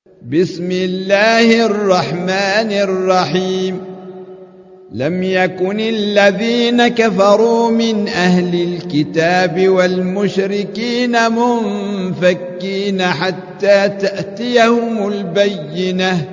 بسم الله الرحمن الرحيم. لم يكن الذين كفروا من أهل الكتاب والمشركين منفكين حتى تأتيهم البينة.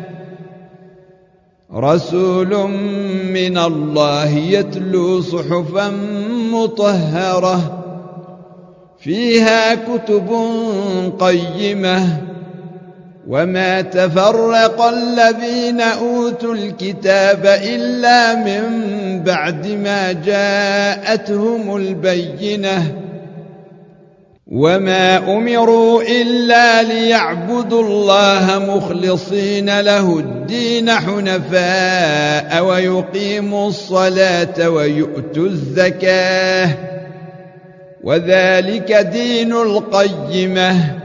رسول من الله يتلو صحفا مطهرة فيها كتب قيمة. وما تفرق الذين أوتوا الكتاب إلا من بعد ما جاءتهم البينة. وما أمروا إلا ليعبدوا الله مخلصين له الدين حنفاء ويقيموا الصلاة ويؤتوا الزكاة وذلك دين القيمة.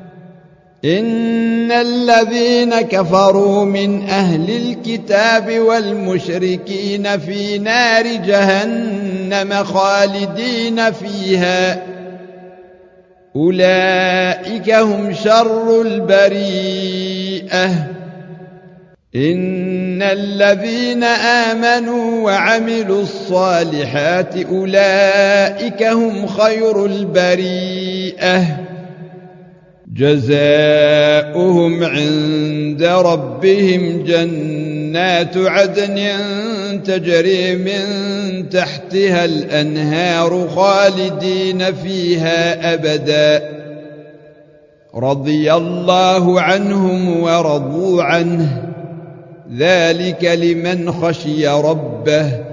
إن الذين كفروا من أهل الكتاب والمشركين في نار جهنم خالدين فيها أولئك هم شر البريئة. إن الذين آمنوا وعملوا الصالحات أولئك هم خير البريئة. جزاؤهم عند ربهم جنات عدن تجري من تحتها الأنهار خالدين فيها أبدا. رضي الله عنهم ورضوا عنه ذلك لمن خشي ربه.